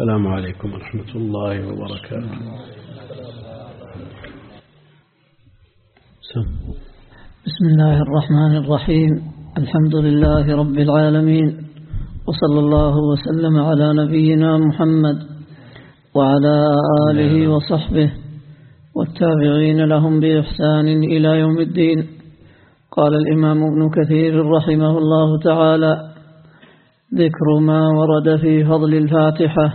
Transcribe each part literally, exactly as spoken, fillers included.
السلام عليكم ورحمة الله وبركاته. بسم الله الرحمن الرحيم. الحمد لله رب العالمين، وصلى الله وسلم على نبينا محمد وعلى آله وصحبه والتابعين لهم بإحسان إلى يوم الدين. قال الإمام ابن كثير رحمه الله تعالى: ذكر ما ورد في فضل الفاتحة.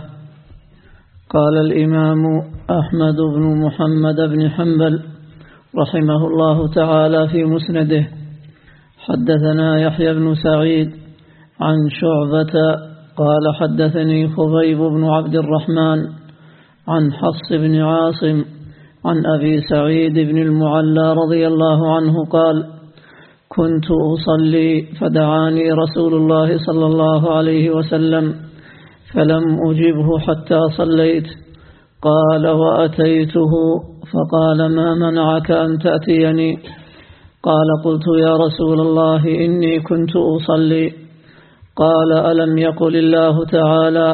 قال الإمام أحمد بن محمد بن حنبل رحمه الله تعالى في مسنده: حدثنا يحيى بن سعيد عن شعبة قال حدثني خبيب بن عبد الرحمن عن حفص بن عاصم عن أبي سعيد بن المعلى رضي الله عنه قال: كنت أصلي فدعاني رسول الله صلى الله عليه وسلم فلم أجبه حتى صليت. قال: وأتيته فقال: ما منعك أن تأتيني؟ قال: قلت: يا رسول الله إني كنت أصلي. قال: ألم يقل الله تعالى: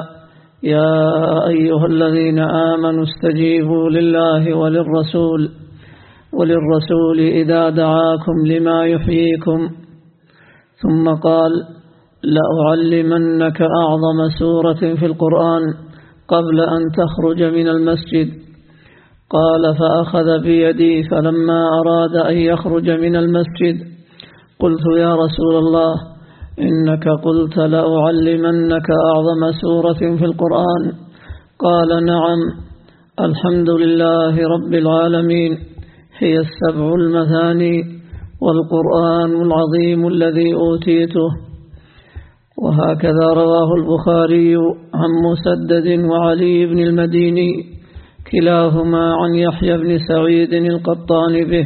يا أيها الذين آمنوا استجيبوا لله وللرسول وللرسول إذا دعاكم لما يحييكم؟ ثم قال: لأعلمنك أعظم سورة في القرآن قبل أن تخرج من المسجد. قال: فأخذ بيدي فلما أراد أن يخرج من المسجد قلت: يا رسول الله إنك قلت لأعلمنك أعظم سورة في القرآن. قال: نعم، الحمد لله رب العالمين، هي السبع المثاني والقرآن العظيم الذي أوتيته. وهكذا رواه البخاري عن مسدد وعلي بن المديني كلاهما عن يحيى بن سعيد القطان به.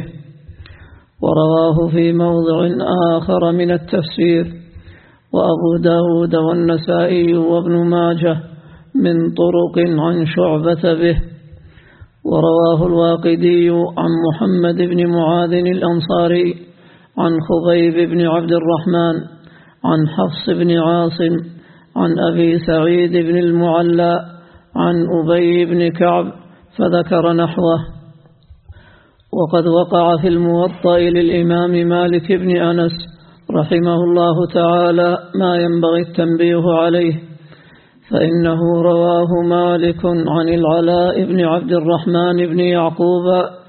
ورواه في موضع آخر من التفسير وأبو داود والنسائي وابن ماجه من طرق عن شعبة به. ورواه الواقدي عن محمد بن معاذ الأنصاري عن خبيب بن عبد الرحمن عن حفص بن عاصم عن أبي سعيد بن المعلى عن أبي بن كعب فذكر نحوه. وقد وقع في الموطأ للإمام مالك بن أنس رحمه الله تعالى ما ينبغي التنبيه عليه، فإنه رواه مالك عن العلاء بن عبد الرحمن بن يعقوب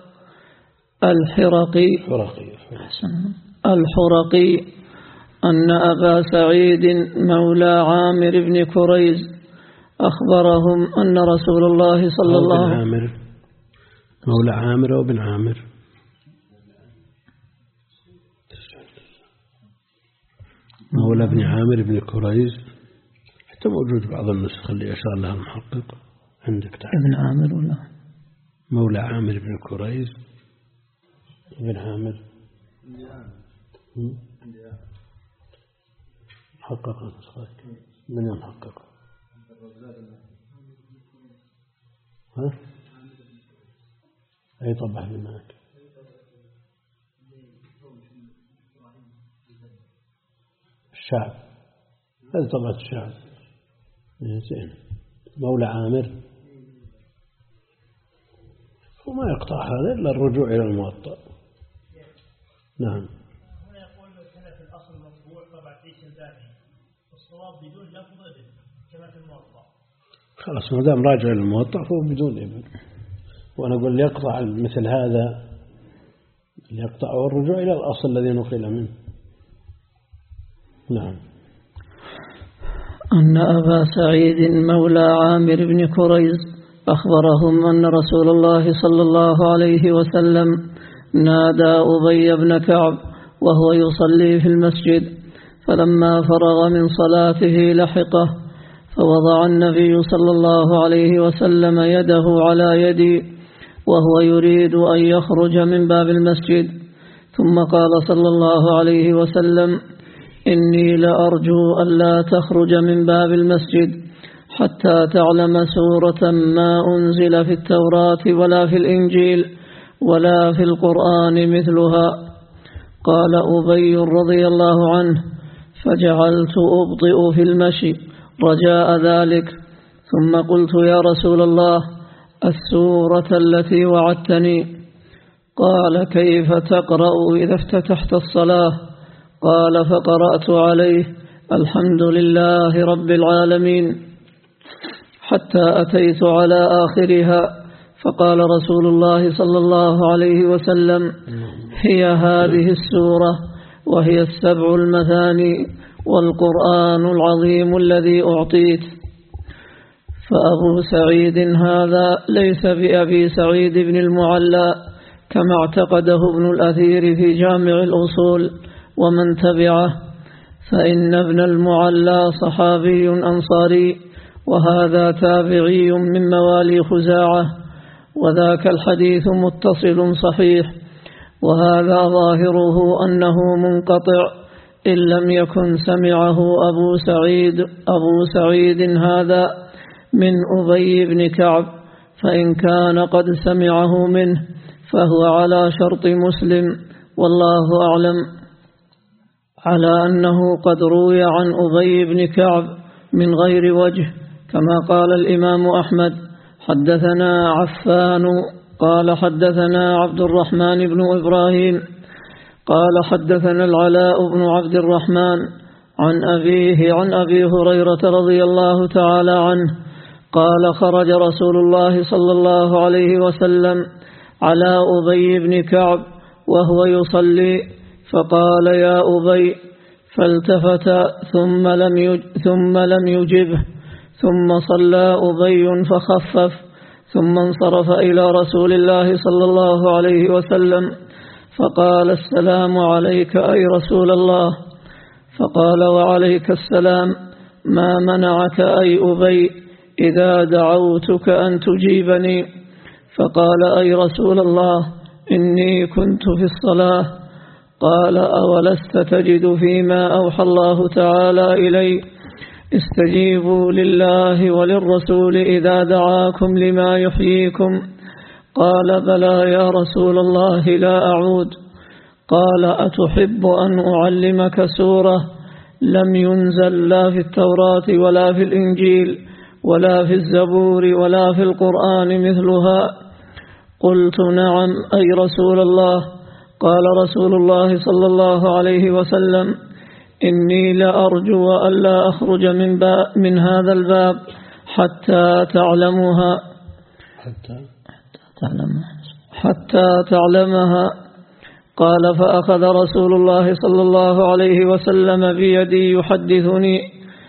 الحرقي الحرقي أن أبا سعيد مولى عامر بن كريز أخبرهم أن رسول الله صلى الله عليه وسلم مولى عامر وابن عامر مولى ابن عامر بن كريز، حتى موجود بعض النسخ اللي أشار لها المحقق عندك تحت. ابن عامر ولا مولى عامر بن كريز ابن عامر حقق نسخك من المحقق. ها أي طبع هناك الشعب، هذه طبعة الشعب. زين، مولى عامر. وما يقطع هذا إلا الرجوع إلى الموطأ. نعم. هنا يقول كان في الأصل مطبوع طبعة عيسى الباقي، والصواب بدون لفظ ابن كما في الموطأ. خلاص، ما دام راجع إلى الموطأ فهو بدون ابن. وأنا أقول يقطع مثل هذا يقطع الرجوع إلى الأصل الذي نقل منه. نعم. أن أبا سعيد مولى عامر بن كريز أخبرهم أن رسول الله صلى الله عليه وسلم نادى أبي بن كعب وهو يصلي في المسجد، فلما فرغ من صلاته لحقه، فوضع النبي صلى الله عليه وسلم يده على يدي وهو يريد أن يخرج من باب المسجد، ثم قال صلى الله عليه وسلم: إني لأرجو أن لا تخرج من باب المسجد حتى تعلم سورة ما أنزل في التوراة ولا في الإنجيل ولا في القرآن مثلها. قال أبي رضي الله عنه: فجعلت أبطئ في المشي رجاء ذلك، ثم قلت يا رسول الله السورة التي وعدتني. قال كيف تقرأ إذا افتتحت الصلاة؟ قال فقرأت عليه الحمد لله رب العالمين حتى أتيت على آخرها، فقال رسول الله صلى الله عليه وسلم هي هذه السورة وهي السبع المثاني والقرآن العظيم الذي أعطيت. فأبو سعيد هذا ليس بأبي سعيد بن المعلى كما اعتقده ابن الأثير في جامع الأصول ومن تبعه، فإن ابن المعلى صحابي أنصاري وهذا تابعي من موالي خزاعة، وذاك الحديث متصل صحيح، وهذا ظاهره أنه منقطع إن لم يكن سمعه أبو سعيد أبو سعيد هذا من أبي بن كعب، فإن كان قد سمعه منه فهو على شرط مسلم والله أعلم، على أنه قد روي عن أبي بن كعب من غير وجه، كما قال الإمام أحمد حدثنا عفان قال حدثنا عبد الرحمن بن إبراهيم قال حدثنا العلاء بن عبد الرحمن عن أبيه عن أبي هريرة رضي الله تعالى عنه قال خرج رسول الله صلى الله عليه وسلم على أبي بن كعب وهو يصلي فقال يا أبي، فالتفت ثم لم يج ثم لم يجبه، ثم صلى أبي فخفف، ثم انصرف إلى رسول الله صلى الله عليه وسلم فقال السلام عليك أي رسول الله؟ فقال وعليك السلام، ما منعك أي أبي إذا دعوتك أن تجيبني؟ فقال أي رسول الله إني كنت في الصلاة. قال أولست تجد فيما أوحى الله تعالى إلي استجيبوا لله وللرسول إذا دعاكم لما يحييكم؟ قال بلى يا رسول الله لا أعود. قال أتحب أن أعلمك سورة لم ينزل لا في التوراة ولا في الإنجيل ولا في الزبور ولا في القرآن مثلها؟ قلت نعم أي رسول الله. قال رسول الله صلى الله عليه وسلم إني لأرجو ألا أخرج من, من هذا الباب حتى تعلمها حتى تعلمها حتى تعلمها. قال فأخذ رسول الله صلى الله عليه وسلم بيدي يحدثني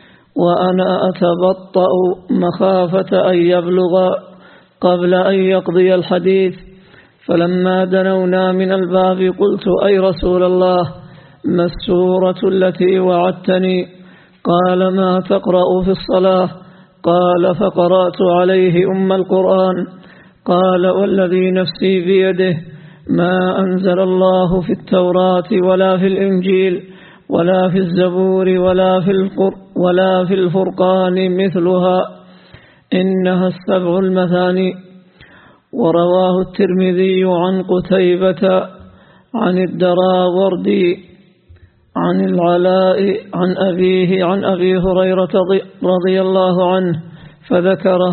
وأنا أتبطأ مخافة أن يبلغ قبل أن يقضي الحديث. فلما دنونا من الباب قلت أي رسول الله ما السورة التي وعدتني؟ قال ما تقرأ في الصلاة؟ قال فقرأت عليه أم القرآن. قال والذي نفسي بيده ما أنزل الله في التوراة ولا في الإنجيل ولا في الزبور ولا في, القر ولا في الفرقان مثلها، إنها السبع المثاني. ورواه الترمذي عن قتيبة عن الدراوردي عن العلاء عن أبيه عن أبي هريرة رضي الله عنه فذكره،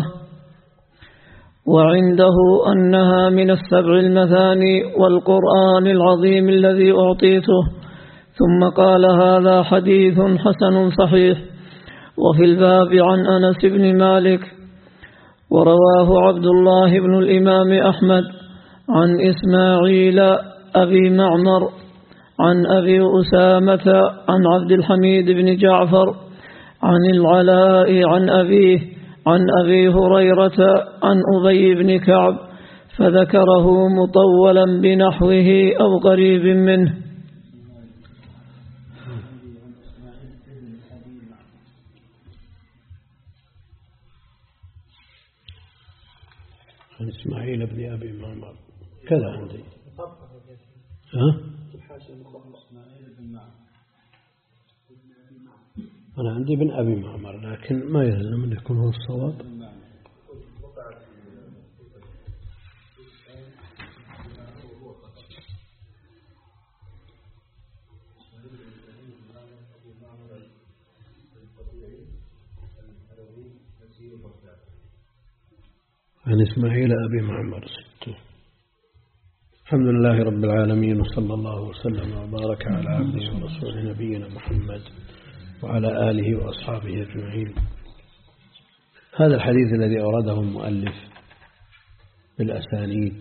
وعنده أنها من السبع المثاني والقرآن العظيم الذي أعطيته. ثم قال هذا حديث حسن صحيح. وفي الباب عن أنس بن مالك. ورواه عبد الله بن الإمام أحمد عن إسماعيل أبي معمر عن أبي أسامة عن عبد الحميد بن جعفر عن العلاء عن أبيه عن أبي هريرة عن أبي بن كعب فذكره مطولا بنحوه أو قريب منه. عن إسماعيل بن أبي معمر كذا عندي. ها؟ أنا عندي بن أبي معمر لكن ما يلزم أن يكون هو الصواب. عن إسماعيل أبي معمر ستة. الحمد لله رب العالمين، وصلى الله وسلم وبارك على عبده ورسوله نبينا محمد وعلى آله وأصحابه أجمعين. هذا الحديث الذي أورده المؤلف بالأسانيد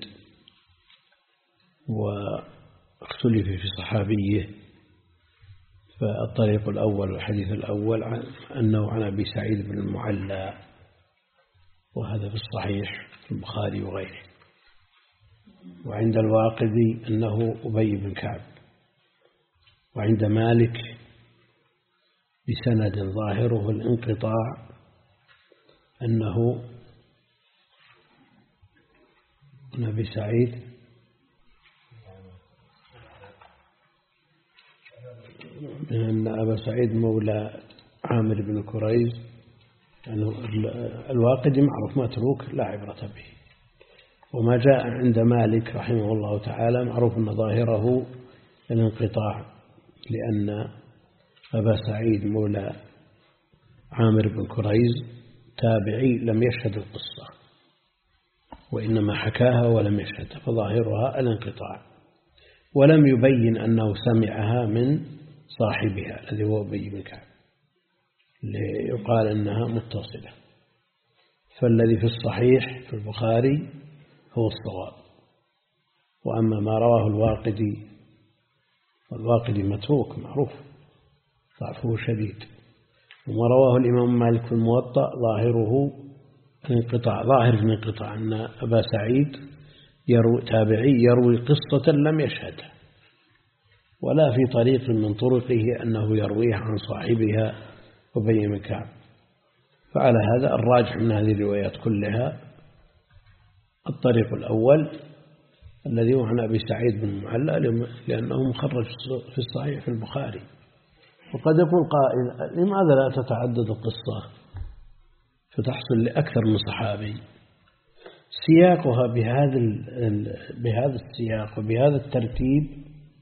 واختلف في صحابيه، فالطريق الأول الحديث الأول أنه عن أبي سعيد بن المعلى، وهذا في الصحيح في البخاري وغيره. وعند الواقدي أنه أبي بن كعب. وعند مالك بسند ظاهره الانقطاع أنه أبي سعيد أن أبا سعيد مولى عامر بن كريز، يعني الواقدي معروف متروك لا عبرة به. وما جاء عند مالك رحمه الله تعالى معروف أن ظاهره الانقطاع، لأن أبا سعيد مولى عامر بن كريز تابعي لم يشهد القصة، وإنما حكاها ولم يشهدها، فظاهرها الانقطاع. ولم يبين أنه سمعها من صاحبها الذي هو أبي بن كعب، ليقال أنها متصلة. فالذي في الصحيح في البخاري هو الصواب. وأما ما رواه الواقدي، والواقدي متروك معروف ضعفه شديد، وما رواه الإمام مالك في الموطأ ظاهره الانقطاع، ظاهر الانقطاع أن أبا سعيد يروي تابعي يروي قصة لم يشهدها، ولا في طريق من طرقه أنه يرويها عن صاحبها أبي بن كعب. فعلى هذا الراجح من هذه الروايات كلها الطريق الأول الذي هو عن أبي سعيد بن المعلى، لأنه مخرج في الصحيح في البخاري. وقد يقول قائل: لماذا لا تتعدد القصة فتحصل لأكثر من صحابي؟ سياقها بهذا بهذا السياق وبهذا الترتيب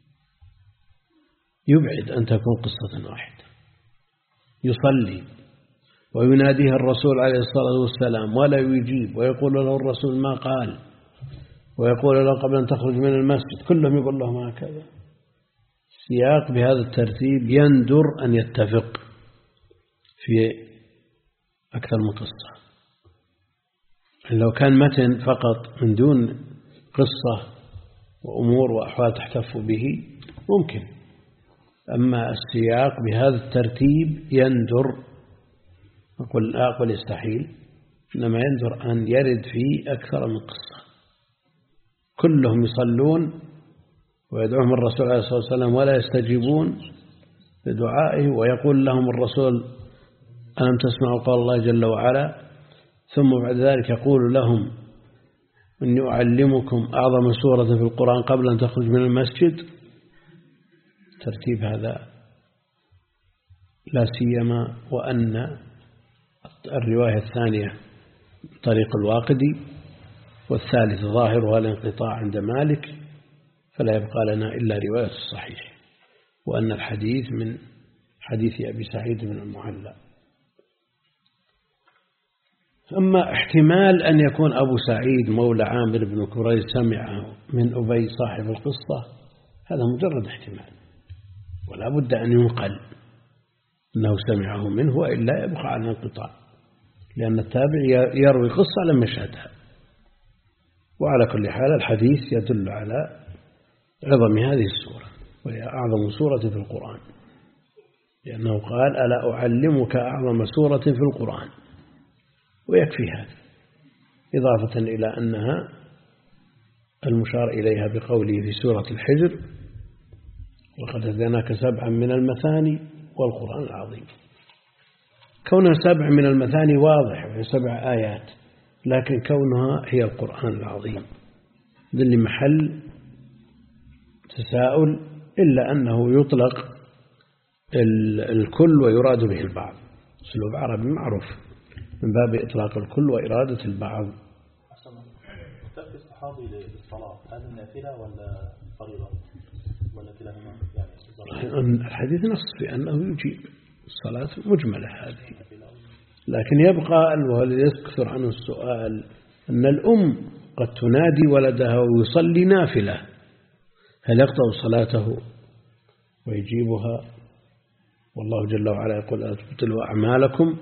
يبعد أن تكون قصة واحدة. يصلي ويناديه الرسول عليه الصلاة والسلام ولا يجيب، ويقول له الرسول ما قال، ويقول له قبل أن تخرج من المسجد، كلهم يقول لهم هكذا. سياق بهذا الترتيب يندر أن يتفق في أكثر من قصة. لو كان متن فقط من دون قصة وأمور وأحوال تحتف به ممكن، أما السياق بهذا الترتيب يندر، أقول أقول يستحيل، إنما يندر أن يرد فيه أكثر من قصة. كلهم يصلون ويدعوهم الرسول عليه الصلاة والسلام ولا يستجيبون لدعائه، ويقول لهم الرسول: ألم تسمعوا قول الله جل وعلا؟ ثم بعد ذلك يقول لهم: إني أعلمكم أعظم سورة في القرآن قبل أن تخرج من المسجد. ترتيب هذا لا سيما وأن الرواية الثانية طريق الواقدي والثالث ظاهرها الانقطاع عند مالك، فلا يبقى لنا إلا رواية الصحيح، وأن الحديث من حديث أبي سعيد بن المعلى. أما احتمال أن يكون أبو سعيد مولى عامر بن كريز سمعه من أبي صاحب القصة، هذا مجرد احتمال، ولا بد أن ينقل أنه سمعه منه، وإلا يبقى على الانقطاع، لأن التابع يروي قصة لم يشهدها. وعلى كل حال الحديث يدل على عظم هذه السورة، وهي أعظم سورة في القرآن، لأنه قال: ألا أعلمك أعظم سورة في القرآن؟ ويكفي هذا، إضافة إلى أنها المشار إليها بقوله في سورة الحجر: وقد هديناك سبعا من المثاني والقرآن العظيم. كونها سبع من المثاني واضح، وهي سبع آيات، لكن كونها هي القرآن العظيم ذل محل تساؤل، إلا أنه يطلق الكل ويراد به البعض. أسلوب عربي معروف من باب إطلاق الكل وإرادة البعض. تأتي الصحابي للصلاة، هذا النافلة ولا فريضة ولا كلاهما؟ يعني الحديث نص في أنه يجيب الصلاة مجملة هذه، لكن يبقى والذي يكثر عنه السؤال أن الأم قد تنادي ولدها ويصلي نافلة، هل يقطع صلاته ويجيبها؟ والله جل وعلا يقول لا تبطلوا أعمالكم،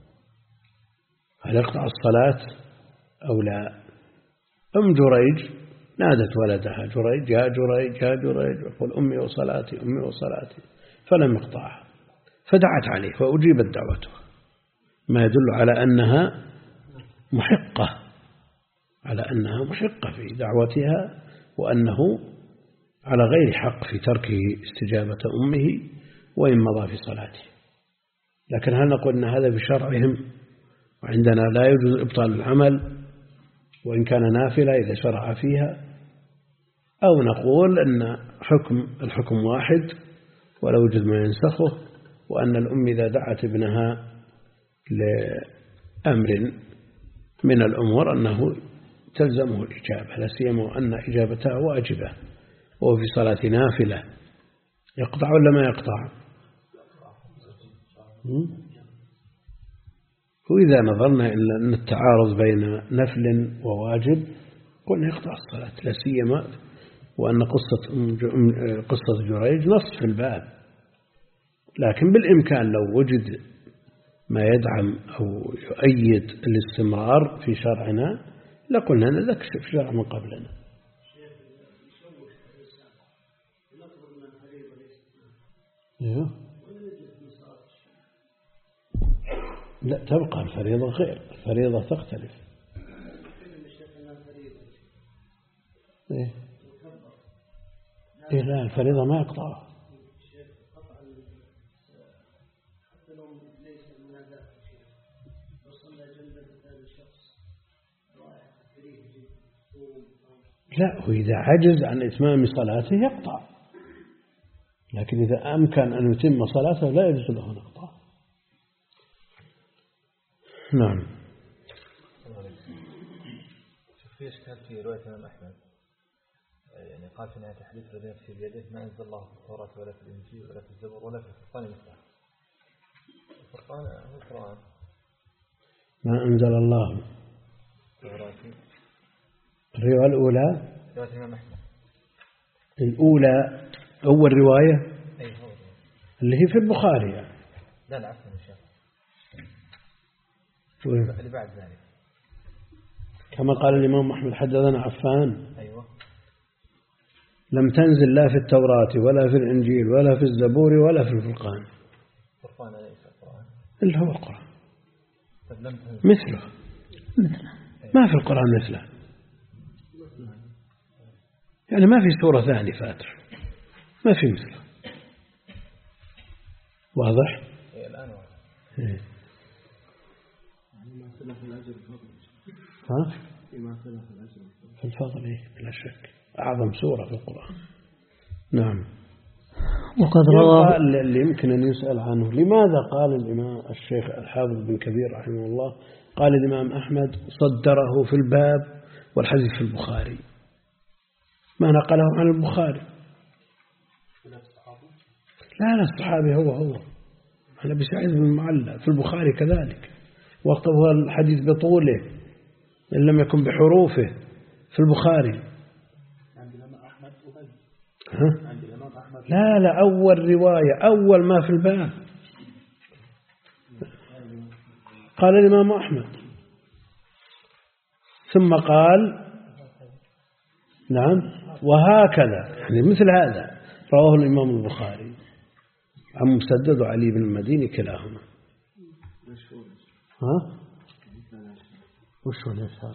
هل يقطع الصلاة أو لا؟ أم جريج نادت ولدها جريج يا جريج يا جريج، يقول أمي وصلاتي أمي وصلاتي، فلم يقطعها، فدعت عليه فأجيبت دعوته، ما يدل على أنها محقة، على أنها محقة في دعوتها، وأنه على غير حق في تركه استجابة أمه وإن مضى في صلاته. لكن هل نقول أن هذا بشرعهم وعندنا لا يجوز إبطال العمل وإن كان نافلة إذا شرع فيها، أو نقول أن حكم الحكم واحد ولا يوجد ما ينسخه، وأن الأم إذا دعت ابنها لأمر من الأمور أنه تلزمه الإجابة، لا سيما وأن إجابتها واجبة وهو في صلاة نافلة، يقطع ولا ما يقطع؟ وإذا نظرنا إلى أن التعارض بين نفل وواجب قلنا يقطع الصلاة، لا سيما وأن قصة قصة جريج نص في الباب، لكن بالإمكان لو وجد ما يدعم أو يؤيد الاستمرار في شرعنا لقلنا أن ذاك في شرع من قبلنا. أيوه. لا تبقى الفريضة غير الفريضة تختلف. إيه؟ إيه لا الفريضة ما يقطعها. لا وإذا عجز عن إتمام صلاته يقطع، لكن إذا أمكن أن يتم صلاته لا يجوز له أن يقطع. نعم. في إشكال في رواية الإمام أحمد، يعني قال في نهاية الحديث الذي نفسي بيده ما أنزل الله في التوراة ولا في الإنجيل ولا في الزبور ولا في الفرقان مثله. الفرقان هو القرآن. ما أنزل الله. الرواية الأولى رواية الإمام أحمد الأولى أول رواية أي هو اللي هي في البخاري يعني. لا لا عفوا الشيخ اللي بعد ذلك كما قال الإمام أحمد حدثنا عفان أيوة لم تنزل لا في التوراة ولا في الإنجيل ولا في الزبور ولا في الفرقان. الفرقان ليس القرآن اللي هو القرآن لم تنزل مثله ما في القرآن مثله، يعني ما في سورة ثانية فاتر ما في مثله. واضح؟ إيه الآن واضح. إيه. ها؟ في الفضل إيه بلا شك أعظم سورة في القرآن. نعم. وقد روى اللي يمكن أن يسأل عنه لماذا قال الإمام الشيخ الحافظ بن كبير رحمه الله قال الإمام أحمد صدره في الباب والحديث في البخاري ما نقله عن البخاري؟ لا لا الصحابي هو هو أنا بسعيد بن المعلى في البخاري كذلك، وقته الحديث بطوله إن لم يكن بحروفه في البخاري. ها؟ لا لا أول رواية أول ما في الباب قال الإمام أحمد ثم قال نعم وهكذا يعني مثل هذا رواه الإمام البخاري عن مسدد وعلي بن المديني كلاهما. ها؟ وش هو الإشهار؟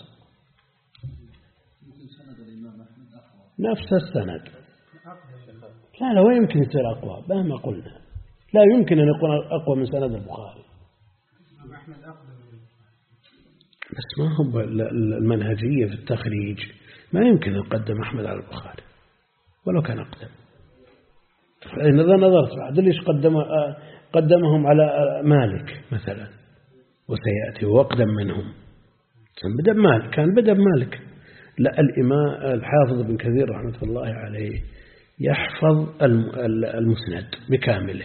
نفس السند. لا لا وين يمكن يصير أقوى مهما قلنا لا يمكن أن يكون أقوى من سند البخاري، بس ما هو المنهجية في التخريج ما يمكن أن يقدم أحمد على البخاري ولو كان أقدم. إذا نظرت بعد ليش قدم قدمهم على مالك مثلا وسيأتي وأقدم منهم كان بدأ مالك كان بدأ مالك لا الإمام الحافظ بن كثير رحمة الله عليه يحفظ المسند بكامله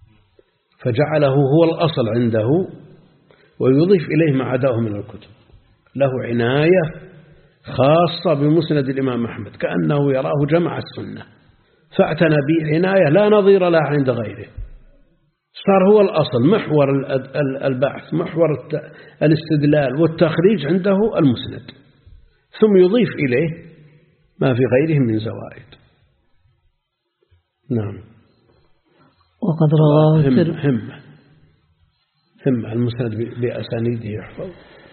فجعله هو الأصل عنده ويضيف إليه ما عداه من الكتب له عناية خاصة بمسند الإمام أحمد كأنه يراه جمع السنة، فاعتنى بعناية لا نظير لها عند غيره، صار هو الأصل، محور البحث، محور الاستدلال والتخريج عنده المسند، ثم يضيف إليه ما في غيره من زوائد. نعم. وقد رواه همة همة همة المسند بأسانيده يحفظ.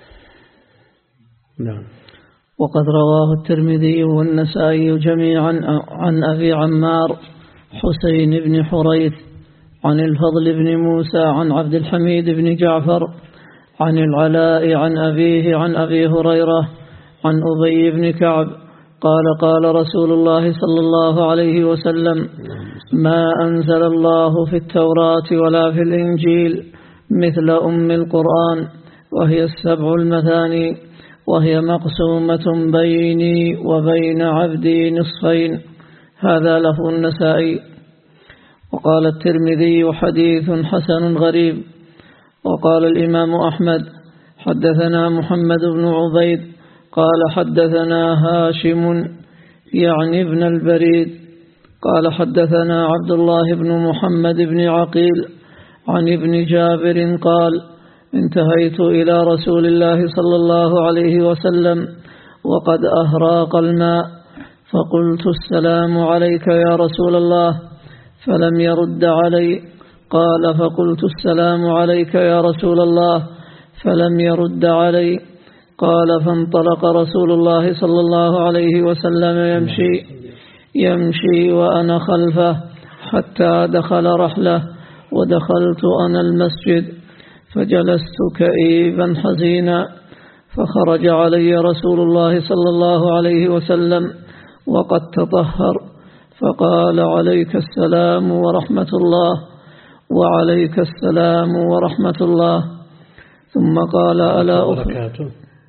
نعم. وقد رواه الترمذي والنسائي جميعا عن أبي عمار حسين بن حريث عن الفضل بن موسى عن عبد الحميد بن جعفر عن العلاء عن أبيه عن أبي هريرة عن أبي بن كعب قال قال رسول الله صلى الله عليه وسلم: ما أنزل الله في التوراة ولا في الإنجيل مثل أم القرآن، وهي السبع المثاني، وهي مقسومة بيني وبين عبدي نصفين. هذا له النسائي. وقال الترمذي: حديث حسن غريب. وقال الإمام أحمد: حدثنا محمد بن عبيد قال حدثنا هاشم يعني ابن البريد قال حدثنا عبد الله بن محمد بن عقيل عن ابن جابر قال: انتهيت إلى رسول الله صلى الله عليه وسلم وقد أهراق الماء، فقلت: السلام عليك يا رسول الله، فلم يرد علي. قال: فقلت: السلام عليك يا رسول الله، فلم يرد علي. قال: فانطلق رسول الله صلى الله عليه وسلم يمشي يمشي وأنا خلفه حتى دخل رحله، ودخلت أنا المسجد فجلست كئيبا حزينا، فخرج علي رسول الله صلى الله عليه وسلم وقد تطهر، فقال: عليك السلام ورحمة الله. وعليك السلام ورحمة الله. ثم قال: ألا أخبرك؟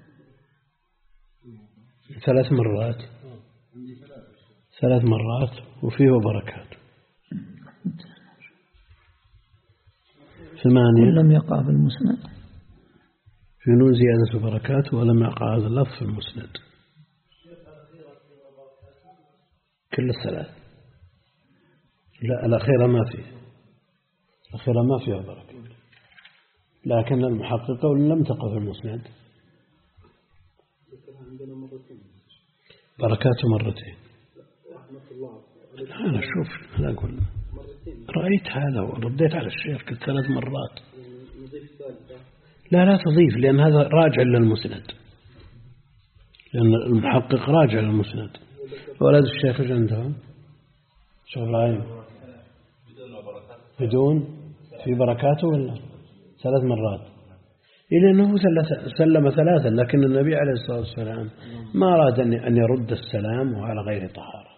ثلاث مرات ثلاث مرات وفيه بركات. ثمانية لم يقع في المسند، في نون زيادة بركات، ولم يقع هذا اللفظ في المسند. كل الثلاث. لا، الأخيرة ما فيه، الأخيرة ما فيها بركة، لكن المحققة لم تقع في المسند. بركاته مرتين. أنا شوف، أنا أقول رأيت هذا ورديت على الشيخ قلت ثلاث مرات. لا لا تضيف، لأن هذا راجع للمسند، لأن المحقق راجع للمسند. ولد الشيخ ايش عندهم؟ شيخ إبراهيم بدون في بركاته ولا ثلاث مرات؟ إلى أنه سلم ثلاثا، لكن النبي عليه الصلاة والسلام ما أراد أن يرد السلام وعلى غير طهارة،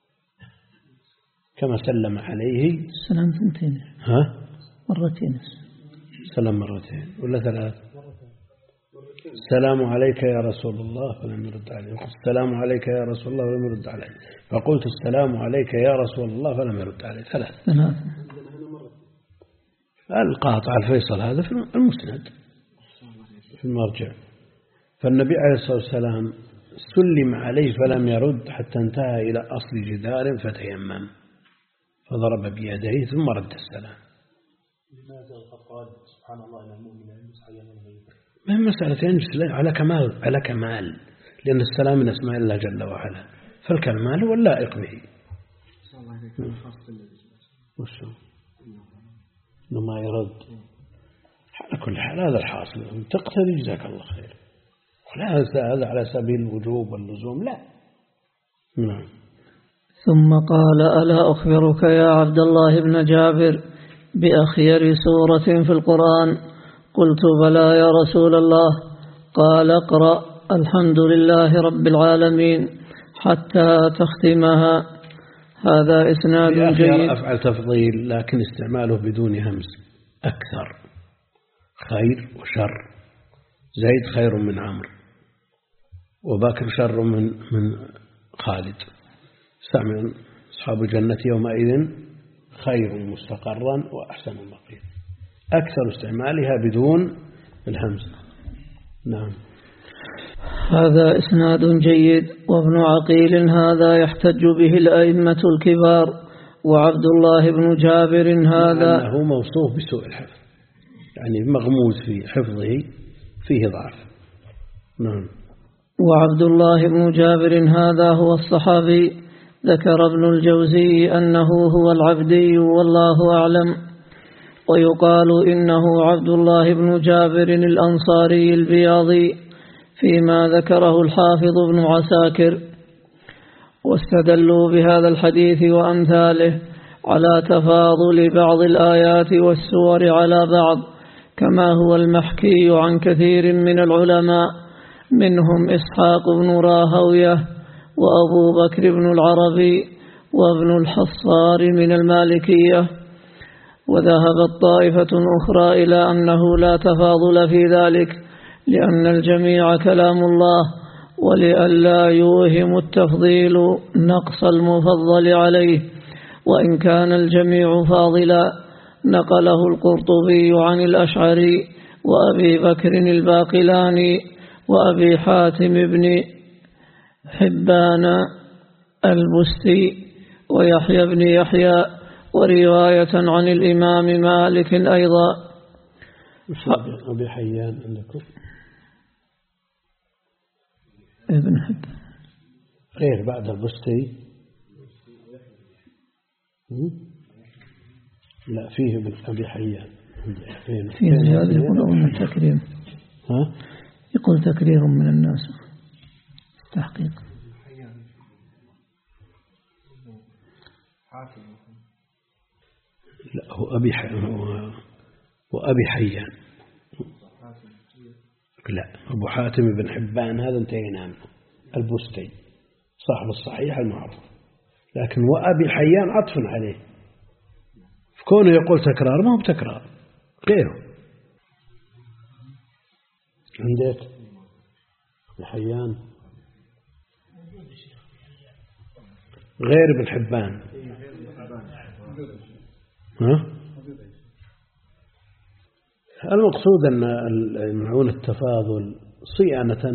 كما سلم عليه السلام ثنتين. ها مرتين. سلم مرتين ولا ثلاث؟ السلام عليك يا رسول الله، فلم يرد عليه. السلام عليك يا رسول الله، فلم يرد عليه. فقلت: السلام عليك يا رسول الله، فلم يرد عليه. ثلاث. ثلاث. القاطع الفيصل هذا في المسند في المرجع. فالنبي عليه الصلاة والسلام سلم عليه فلم يرد حتى انتهى إلى أصل جدار فتيمم، فضرب بيديه ثم رد السلام. لماذا قال سبحان الله إن المؤمن يمسح يمينه؟ ما هي مسألة ينجس على كمال، على كمال، لأن السلام من أسماء الله جل وعلا، فالكمال هو اللائق به. وشو ما يرد على كل حال. هذا الحاصل، تقتدي جزاك الله خير، ولا هذا على سبيل الوجوب واللزوم، لا. نعم. ثم قال: ألا أخبرك يا عبد الله بن جابر بأخير سورة في القرآن؟ قلت: بلى يا رسول الله. قال: اقرأ الحمد لله رب العالمين حتى تختمها. هذا إسناد جيد. أفعل تفضيل، لكن استعماله بدون همز أكثر. خير وشر، زيد خير من عمرو، وبكر شر من من خالد. استعمل أصحاب الجنة يومئذ خير مستقرا وأحسن مقيلا. أكثر استعمالها بدون الهمزة. نعم. هذا إسناد جيد. وابن عقيل هذا يحتج به الأئمة الكبار. وعبد الله بن جابر هذا أنه موصوف بسوء الحفظ، يعني مغموز في حفظه فيه ضعف. نعم. وعبد الله بن جابر هذا هو الصحابي. ذكر ابن الجوزي أنه هو العبدي والله أعلم. ويقال إنه عبد الله بن جابر الأنصاري البياضي فيما ذكره الحافظ ابن عساكر. واستدلوا بهذا الحديث وأمثاله على تفاضل بعض الآيات والسور على بعض، كما هو المحكي عن كثير من العلماء منهم إسحاق بن راهويه وأبو بكر بن العربي وابن الحصار من المالكية. وذهبت طائفة أخرى إلى أنه لا تفاضل في ذلك، لأن الجميع كلام الله، ولئلا يوهم التفضيل نقص المفضل عليه، وإن كان الجميع فاضلا. نقله القرطبي عن الأشعري وأبي بكر الباقلاني وأبي حاتم بن حبان البستي ويحيى بن يحيى، ورواية عن الإمام مالك أيضا. أبي حيان عندكم ابن حبان غير بعد البستي؟ لا، فيه ابن أبي حيان. فيه زيادة يقول من تكريم. ها؟ يقول تكرير من الناس تحقيق. لا، هو أبي حيان، هو وأبي حيان. لا، أبو حاتم بن حبان هذا انتهينا عنه، البستي صاحب الصحيح المعروف. لكن وأبي حيان عطف عليه، فكونه يقول تكرار ما هو بتكرار، غيره. عندك أبي حيان غير ابن حبان. ها؟ المقصود أن المعون التفاضل صيانة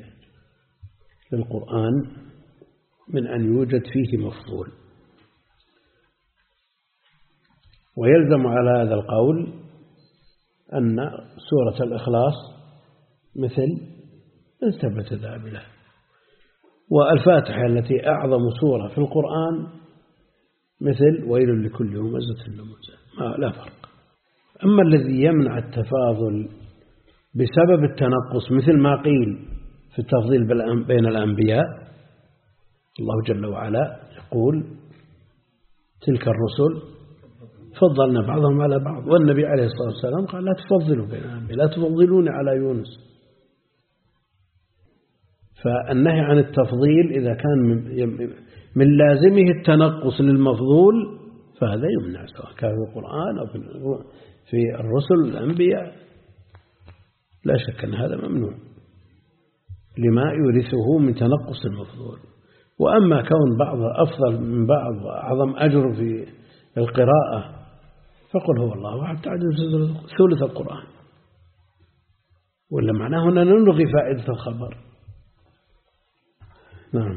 للقرآن من أن يوجد فيه مفضول. ويلزم على هذا القول أن سورة الإخلاص مثل التبت ذابلة، والفاتحة التي أعظم سورة في القرآن مثل ويل لكل همزة لمزة، لا فرق. أما الذي يمنع التفاضل بسبب التنقص مثل ما قيل في التفضيل بين الأنبياء، الله جل وعلا يقول تلك الرسل فضلنا بعضهم على بعض، والنبي عليه الصلاة والسلام قال لا تفضلوا بين الأنبياء، لا تفضلوني على يونس. فالنهي عن التفضيل إذا كان من لازمه التنقص للمفضول فهذا يمنع، سواء كان في القرآن أو في الرسل الأنبياء، لا شك أن هذا ممنوع لما يورثه من تنقص المفضول. وأما كون بعض أفضل من بعض وأعظم أجر في القراءة فقل هو الله أحد تعدل ثلث القرآن، ولا معناه هنا نلغي فائدة الخبر. نعم.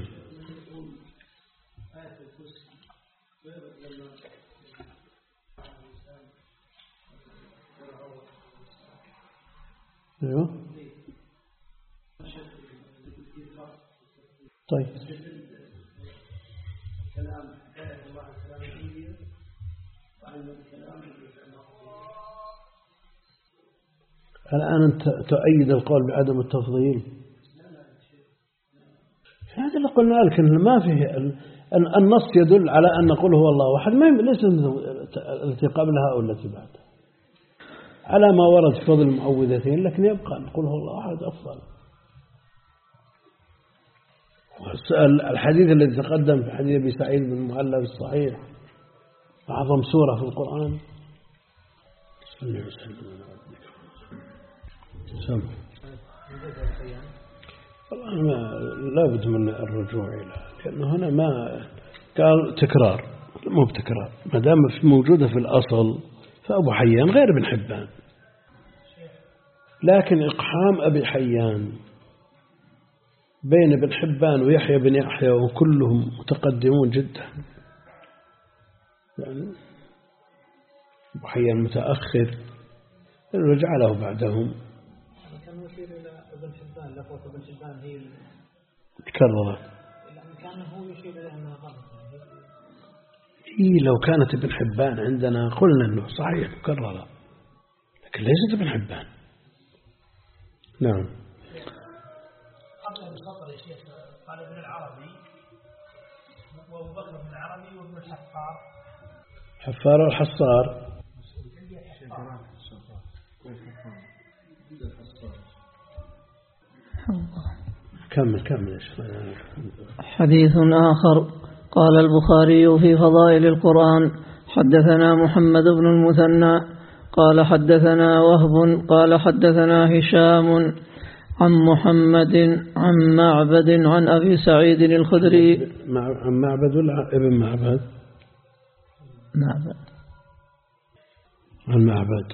أيوه. طيب. الآن أنت تؤيد القول بعدم التفضيل. هذا اللي قلنا لك إن ما فيه النص يدل على أن نقول هو الله واحد، ما ليس التي قبلها أو التي بعدها على ما ورد في فضل المعوذتين، لكن يبقى نقول هو الله واحد أفضل. الحديث الذي تقدم في حديث أبي سعيد بن المعلى الصحيح أعظم سورة في القرآن. صلى الله عليه وسلم. سمع. والله ما لا بد من الرجوع إلى، لأنه هنا ما قال تكرار، مو بتكرار، ما دام موجودة في الأصل فأبو حيان غير ابن حبان. لكن إقحام أبي حيان بين ابن حبان ويحيى بن يحيى وكلهم متقدمون جدا، يعني أبو حيان متأخر وجعله بعدهم. كان يشير إلى ابن حبان، لفظة ابن حبان هي تكررت، كان هو يشير إلى أنها غلط. إيه لو كانت ابن حبان عندنا قلنا أنه صحيح مكررة، لكن ليست ابن حبان. نعم. قبل الخطر يا شيخ قال ابن العربي وابو بكر بن العربي وابن الحفار. حفار والحصار. كمل كمل. حديث آخر. قال البخاري في فضائل القرآن: حدثنا محمد بن المثنى قال حدثنا وهب قال حدثنا هشام عن محمد عن معبد عن أبي سعيد الخدري. عن معبد ولا ابن معبد؟ معبد. عن معبد.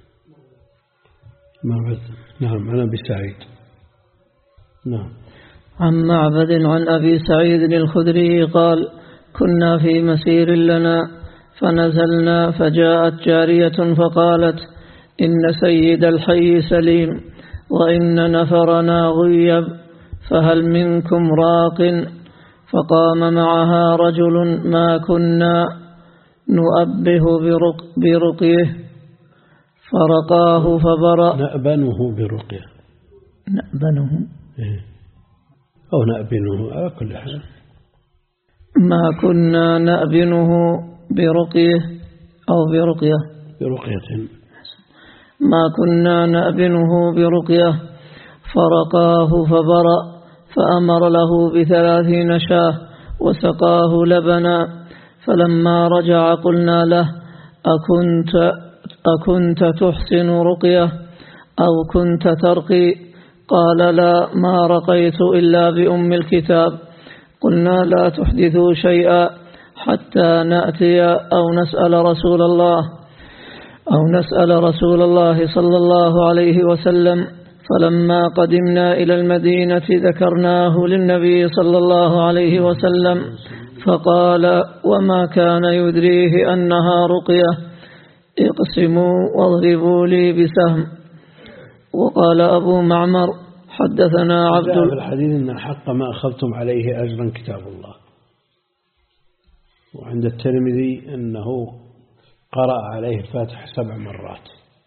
معبد نعم عن أبي سعيد. نعم. عن معبد عن أبي سعيد الخدري قال: كنا في مسير لنا فنزلنا فجاءت جارية فقالت: إن سيد الحي سليم وإن نفرنا غيب فهل منكم راق؟ فقام معها رجل ما كنا نؤبه برق برقيه فرقاه فبرأ. نأبنه برقيه. نأبنه إيه. أو نأبنه على كل حال. ما كنا نأبنه برقيه أو برقية برقية. ما كنا نأبنه برقية فرقاه فبرأ فأمر له بثلاثين شاه وسقاه لبنا. فلما رجع قلنا له: أكنت, أكنت تحسن رقية أو كنت ترقي؟ قال: لا، ما رقيت إلا بأم الكتاب. قلنا: لا تحدثوا شيئا حتى نأتي أو نسأل رسول الله أو نسأل رسول الله صلى الله عليه وسلم. فلما قدمنا إلى المدينة ذكرناه للنبي صلى الله عليه وسلم فقال: وما كان يدريه أنها رقية؟ اقسموا واضربوا لي بسهم. وقال أبو معمر: حدثنا عبد جاء في الحديث إن حق ما أخذتم عليه أجرا كتاب الله. وعند الترمذي أنه قرأ عليه الفاتحة سبع مرات.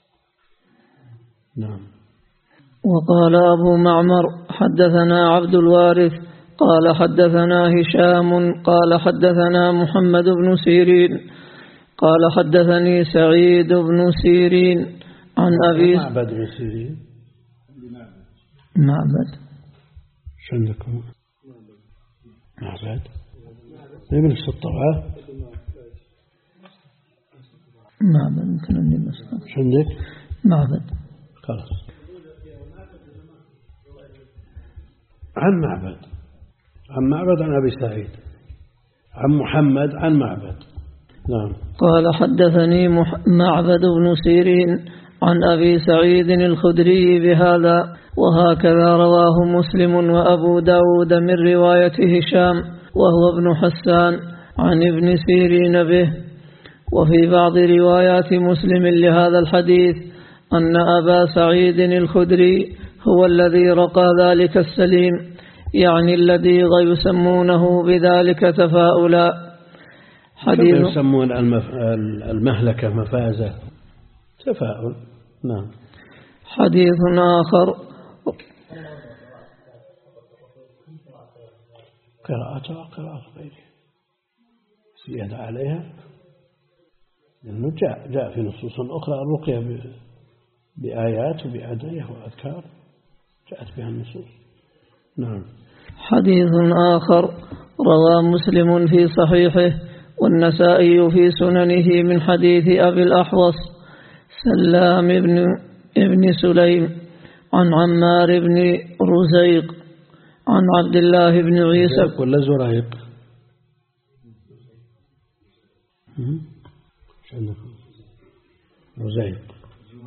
نعم. وقال أبو معمر: حدثنا عبد الوارث قال حدثنا هشام قال حدثنا محمد بن سيرين قال حدثني سعيد بن سيرين عن أبي معبد بن سيرين. معبد شو عندكم؟ معبد ابن السطوعة. معبد يمكن أن يمسك. شو عندك؟ معبد. خلاص. عن معبد عن معبد عن أبي سعيد عن محمد عن معبد. نعم. قال: حدثني معبد بن سيرين عن أبي سعيد الخدري بهذا، وهكذا رواه مسلم وأبو داود من رواية هشام وهو ابن حسان عن ابن سيرين به. وفي بعض روايات مسلم لهذا الحديث أن أبا سعيد الخدري هو الذي رقى ذلك السليم، يعني الذي يسمونه بذلك تفاؤلا. حديث يسمون المهلكة مفازة، تفاؤل. نعم. حديث آخر. قراءتها قراءة غيره زيادة عليها، لأنه جاء جاء في نصوص أخرى الرقية بآيات وبأدعية وأذكار جاءت بها النصوص. نعم. حديث آخر روى مسلم في صحيحه والنسائي في سننه من حديث أبي الأحوص سلام بن ابن سليم عن عمار بن رزيق عن عبد الله بن عيسى. ولا زريق؟ رزيق.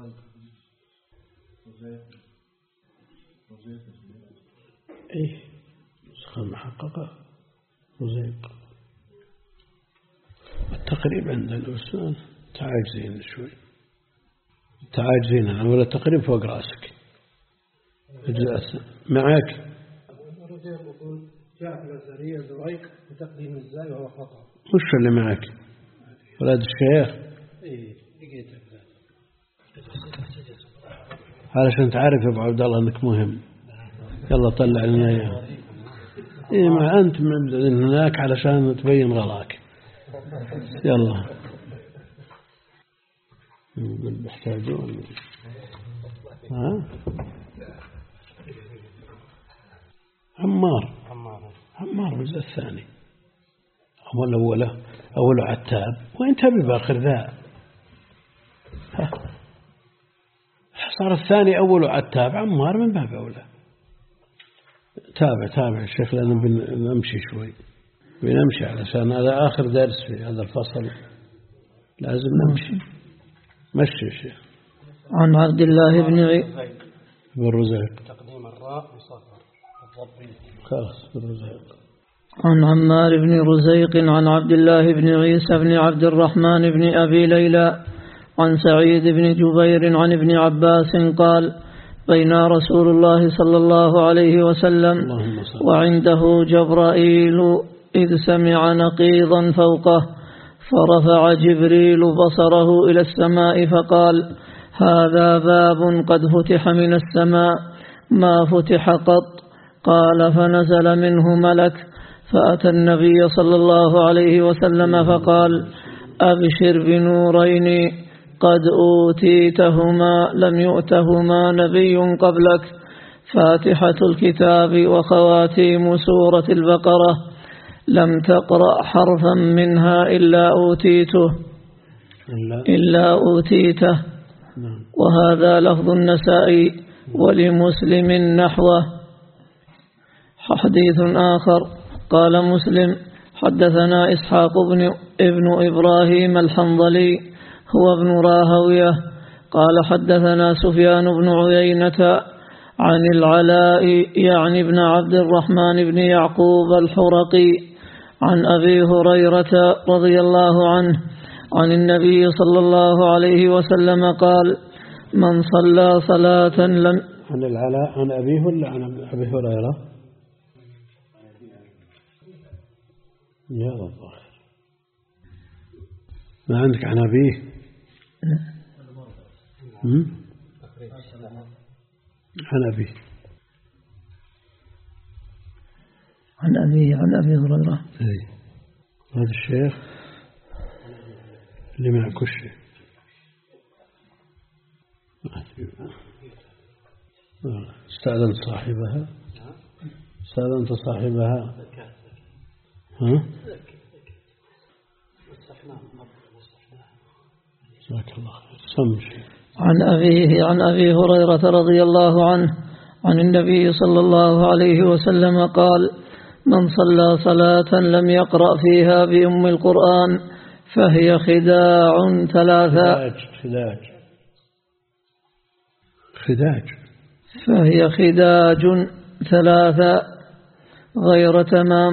إيه المحققة رزيق. التقريب عندنا بس تعاجزين شوي، تعاجزين ولا تقريب فوق رأسك. معك رزيق يقول جاء في الأزهرية زريق بتقديم الزاي وهو خطأ. وش اللي معك؟ ولاد الشيخ؟ إيه لقيته. علشان تعرف يا أبو عبد الله أنك مهم. يلا طلع لنا إياه. إيه ما أنت من هناك علشان تبين غلاك. يلا. بيحتاجون. ها؟ عمار. عمار الجزء الثاني. أول أوله أول عتاب وين تبي بآخر ذا؟ صار الثاني أول عتاب عمار من باب أولى. تابع تابع الشيخ لأنه بنمشي شوي بنمشي علشان هذا آخر درس في هذا الفصل لازم نمشي. مشي الشيخ. عن عبد الله بن عي بن رزيق تقديم الراء بصفر الضبي خلاص بن رزيق. عن عمار بن رزيق عن عبد الله بن عيسى بن عبد الرحمن بن أبي ليلى عن سعيد بن جبير عن ابن عباس قال بين رسول الله صلى الله عليه وسلم وعنده جبرائيل إذ سمع نقيضا فوقه فرفع جبريل بصره إلى السماء فقال هذا باب قد فتح من السماء ما فتح قط. قال فنزل منه ملك فأتى النبي صلى الله عليه وسلم فقال أبشر بنورين قد أوتيتهما لم يؤتهما نبي قبلك فاتحة الكتاب وخواتيم سورة البقرة لم تقرأ حرفا منها إلا أوتيته إلا أوتيته. وهذا لفظ النسائي ولمسلم نحوه. حديث آخر قال مسلم حدثنا إسحاق بن ابن إبراهيم الحنظلي هو ابن راهوية قال حدثنا سفيان بن عيينة عن العلاء يعني ابن عبد الرحمن بن يعقوب الحرقي عن أبي هريرة رضي الله عنه عن النبي صلى الله عليه وسلم قال من صلى صلاة لم. عن العلاء عن أبيه ولا عن أبي هريرة؟ يا الله ما عندك عن أبيه؟ عن أبيه عن أبيه عن أبي هريرة. اي هذا الشيخ اللي معك الشيخ استأذنت صاحبها استأذنت صاحبها ها جزاك الله خير. سمش. عن أبيه عن أبي هريرة رضي الله عنه عن النبي صلى الله عليه وسلم قال من صلى صلاة لم يقرأ فيها بأم القرآن فهي خداع ثلاثة خداج خداج فهي خداج ثلاثة غير تمام.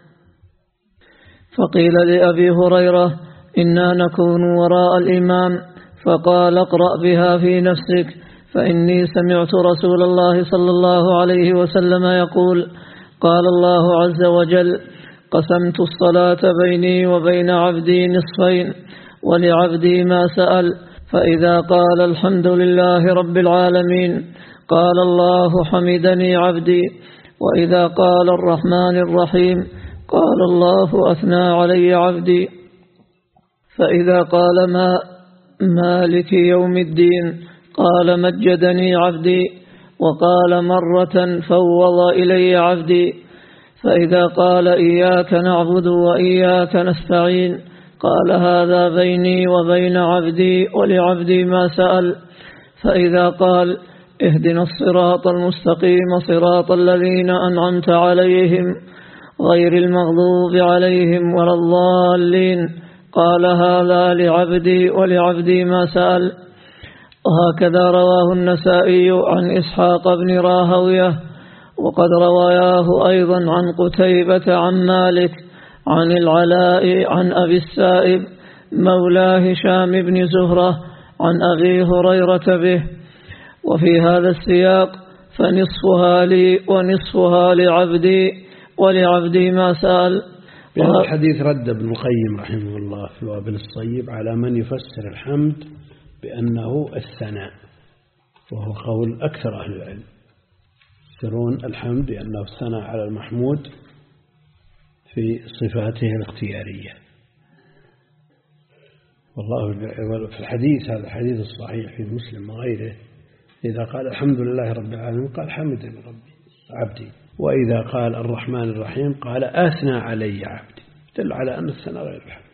فقيل لأبي هريرة إنا نكون وراء الإمام فقال اقرأ بها في نفسك فإني سمعت رسول الله صلى الله عليه وسلم يقول قال الله عز وجل قسمت الصلاة بيني وبين عبدي نصفين ولعبدي ما سأل فإذا قال الحمد لله رب العالمين قال الله حمدني عبدي وإذا قال الرحمن الرحيم قال الله أثنى علي عبدي فإذا قال ما مالك يوم الدين قال مجدني عبدي وقال مرة فوض إلي عبدي فإذا قال إياك نعبد وإياك نستعين قال هذا بيني وبين عبدي ولعبدي ما سأل فإذا قال اهدنا الصراط المستقيم صراط الذين أنعمت عليهم غير المغضوب عليهم ولا الضالين قال هذا لعبدي ولعبدي ما سأل. وهكذا رواه النسائي عن إسحاق بن راهوية وقد رواياه أيضا عن قتيبة عن مالك عن العلاء عن أبي السائب مولى هشام بن زهرة عن أبي هريرة به. وفي هذا السياق فنصفها لي ونصفها لعبدي ولعبدي ما سأل. بهذا الحديث رد ابن القيم رحمه الله في الوابل الصيب على من يفسر الحمد بأنه الثناء، وهو قول أكثر أهل العلم، يفسرون الحمد بأنه الثناء على المحمود في صفاته الاختيارية. والله في الحديث هذا الحديث الصحيح في مسلم وغيره، إذا قال الحمد لله رب العالمين قال حمدني ربي عبدي، وإذا قال الرحمن الرحيم قال أثنى علي عبدي، دل على أن الثناء غير الحمد.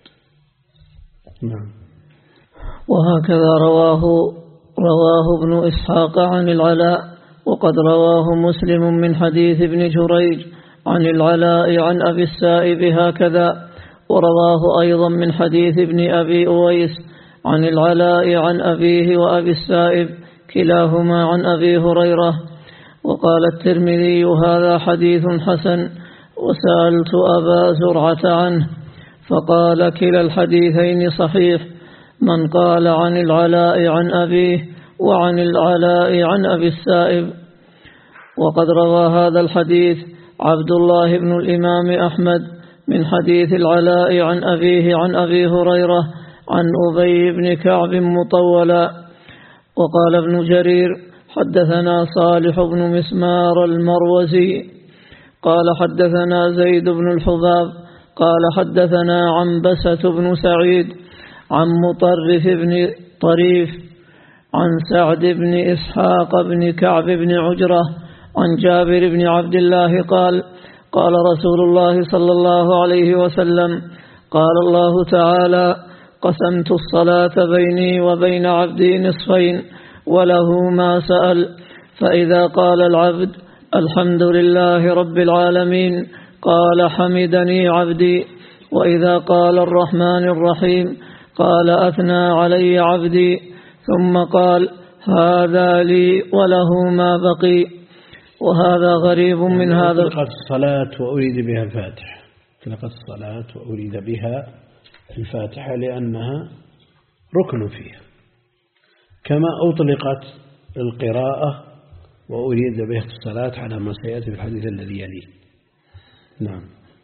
نعم. وهكذا رواه رواه ابن إسحاق عن العلاء، وقد رواه مسلم من حديث ابن جريج عن العلاء عن أبي السائب هكذا، ورواه أيضا من حديث ابن أبي أويس عن العلاء عن أبيه وأبي السائب كلاهما عن أبي هريرة. وقال الترمذي هذا حديث حسن، وسألت أبا زرعة عنه فقال كلا الحديثين صحيح، من قال عن العلاء عن أبيه وعن العلاء عن أبي السائب. وقد روى هذا الحديث عبد الله بن الإمام أحمد من حديث العلاء عن أبيه عن أبي هريرة عن أبي بن كعب مطولا. وقال ابن جرير حدثنا صالح بن مسمار المروزي قال حدثنا زيد بن الحباب قال حدثنا عنبسة بن سعيد عن مطرف بن طريف عن سعد بن إسحاق بن كعب بن عجرة عن جابر بن عبد الله قال قال رسول الله صلى الله عليه وسلم قال الله تعالى قسمت الصلاة بيني وبين عبدي نصفين وله ما سأل، فإذا قال العبد الحمد لله رب العالمين قال حمدني عبدي، وإذا قال الرحمن الرحيم قال أثنى علي عبدي، ثم قال هذا لي وله ما بقي. وهذا غريب من هذا. أطلقت الصلاة وأريد بها الفاتحة، أطلقت الصلاة وأريد بها الفاتحة لأنها ركن فيها، كما أطلقت القراءة وأريد بها الصلاة على ما سيأتي في الحديث الذي يليه. نعم.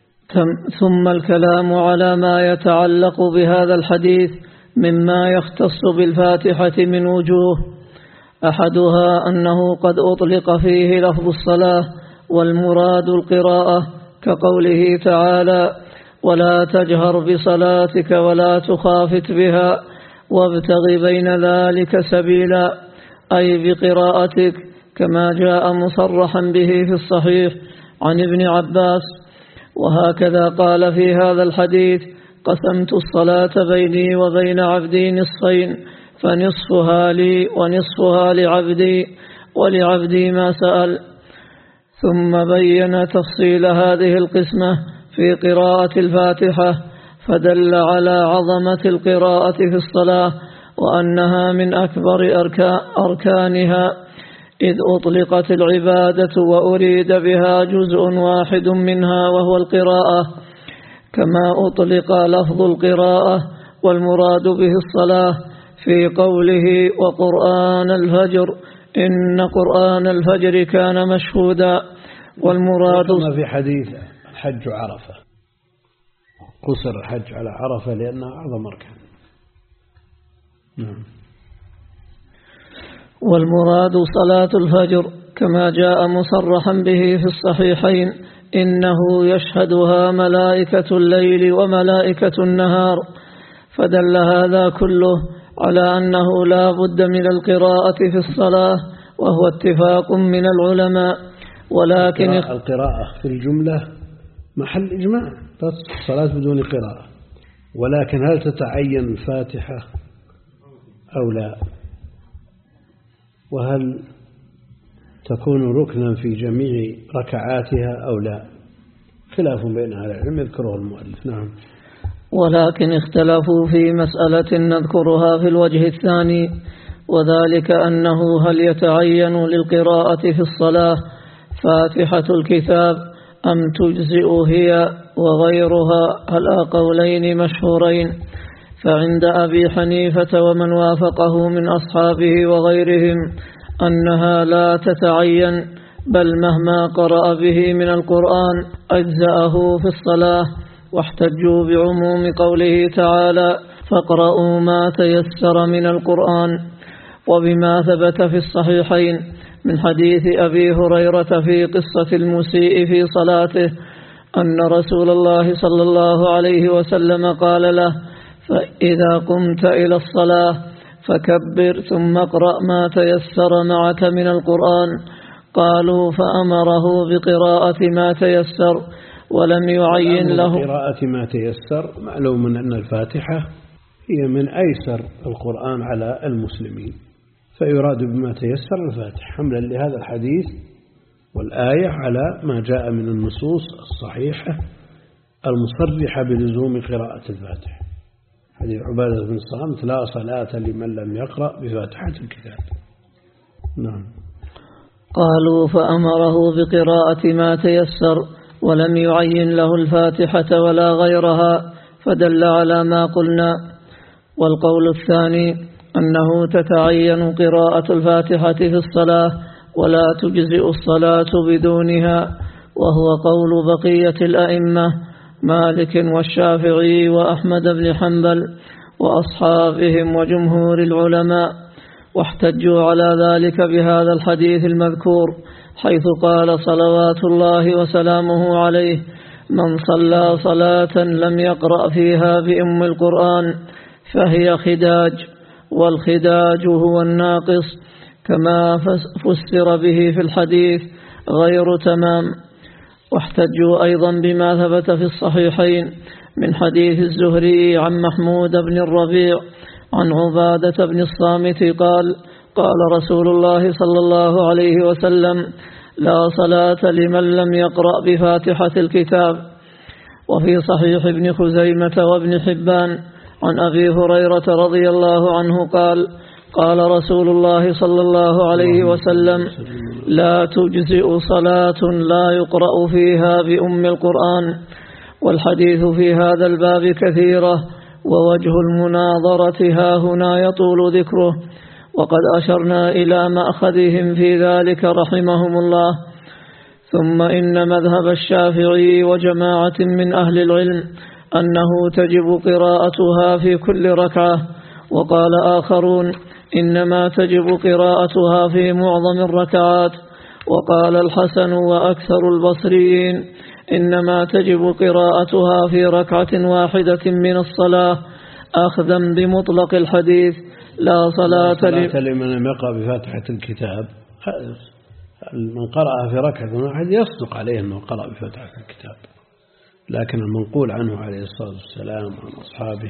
ثم الكلام على ما يتعلق بهذا الحديث مما يختص بالفاتحة من وجوه، أحدها أنه قد أطلق فيه لفظ الصلاة والمراد القراءة، كقوله تعالى ولا تجهر بصلاتك ولا تخافت بها وابتغ بين ذلك سبيلا، أي بقراءتك، كما جاء مصرحا به في الصحيح عن ابن عباس. وهكذا قال في هذا الحديث قسمت الصلاة بيني وبين عبدي نصفين فنصفها لي ونصفها لعبدي ولعبدي ما سأل. ثم بين تفصيل هذه القسمة في قراءة الفاتحة، فدل على عظمة القراءة في الصلاة وأنها من أكبر أركانها، إذ أطلقت العبادة وأريد بها جزء واحد منها وهو القراءة، كما أطلق لفظ القراءة والمراد به الصلاة في قوله وقرآن الفجر إن قرآن الفجر كان مشهودا. والمراد في حديث الحج عرفة، قصر الحج على عرفة لأنها أعظم أركان. نعم. والمراد صلاة الفجر كما جاء مصرحا به في الصحيحين إنه يشهدها ملائكة الليل وملائكة النهار، فدل هذا كله على أنه لا بد من القراءة في الصلاة، وهو اتفاق من العلماء. ولكن القراءة في الجملة محل إجماع، بس الصلاة بدون قراءة، ولكن هل تتعين الفاتحة أو لا؟ وهل تكون ركنا في جميع ركعاتها أو لا؟ خلاف بين أهل العلم يذكره المؤلف. نعم. ولكن اختلفوا في مسألة نذكرها في الوجه الثاني، وذلك أنه هل يتعين للقراءة في الصلاة فاتحة الكتاب أم تجزئ هي وغيرها على قولين مشهورين، فعند أبي حنيفة ومن وافقه من أصحابه وغيرهم أنها لا تتعين، بل مهما قرأ به من القرآن أجزأه في الصلاة، واحتجوا بعموم قوله تعالى فاقرؤوا ما تيسر من القرآن، وبما ثبت في الصحيحين من حديث أبي هريرة في قصة المسيء في صلاته أن رسول الله صلى الله عليه وسلم قال له فإذا قمت إلى الصلاة فكبر ثم اقرأ ما تيسر معك من القرآن. قالوا فأمره بقراءة ما تيسر ولم يعين له قراءة ما تيسر. معلوم أن الفاتحة هي من أيسر القرآن على المسلمين، فيراد بما تيسر الفاتحة حملا لهذا الحديث والآية على ما جاء من النصوص الصحيحة المصرحة بلزوم قراءة الفاتحة. حديث عبادة بن الصامت لا صلاة لمن لم يقرأ بفاتحة الكتاب. نعم. قالوا فأمره بقراءة ما تيسر ولم يعين له الفاتحة ولا غيرها، فدل على ما قلنا. والقول الثاني أنه تتعين قراءة الفاتحة في الصلاة ولا تجزئ الصلاة بدونها، وهو قول بقية الأئمة مالك والشافعي وأحمد بن حنبل وأصحابهم وجمهور العلماء، واحتجوا على ذلك بهذا الحديث المذكور حيث قال صلوات الله وسلامه عليه من صلى صلاة لم يقرأ فيها بأم القرآن فهي خداج، والخداج هو الناقص كما فسر به في الحديث غير تمام. واحتجوا أيضا بما ثبت في الصحيحين من حديث الزهري عن محمود بن الربيع عن عبادة بن الصامت قال قال رسول الله صلى الله عليه وسلم لا صلاة لمن لم يقرأ بفاتحة الكتاب. وفي صحيح ابن خزيمة وابن حبان عن أبي هريرة رضي الله عنه قال قال رسول الله صلى الله عليه وسلم لا تجزئ صلاة لا يقرأ فيها بأم القرآن. والحديث في هذا الباب كثيرة، ووجه المناظرة ها هنا يطول ذكره، وقد أشرنا إلى مأخذهم في ذلك رحمهم الله. ثم إن مذهب الشافعي وجماعة من أهل العلم أنه تجب قراءتها في كل ركعة، وقال آخرون إنما تجب قراءتها في معظم الركعات، وقال الحسن وأكثر البصريين إنما تجب قراءتها في ركعة واحدة من الصلاة أخذا بمطلق الحديث لا صلاة لمن لم يقرأ بفاتحة الكتاب. من قرأ في ركعة واحدة يصدق عليه أنه قرأ بفاتحة الكتاب، لكن المنقول عنه عليه الصلاة والسلام عن أصحابه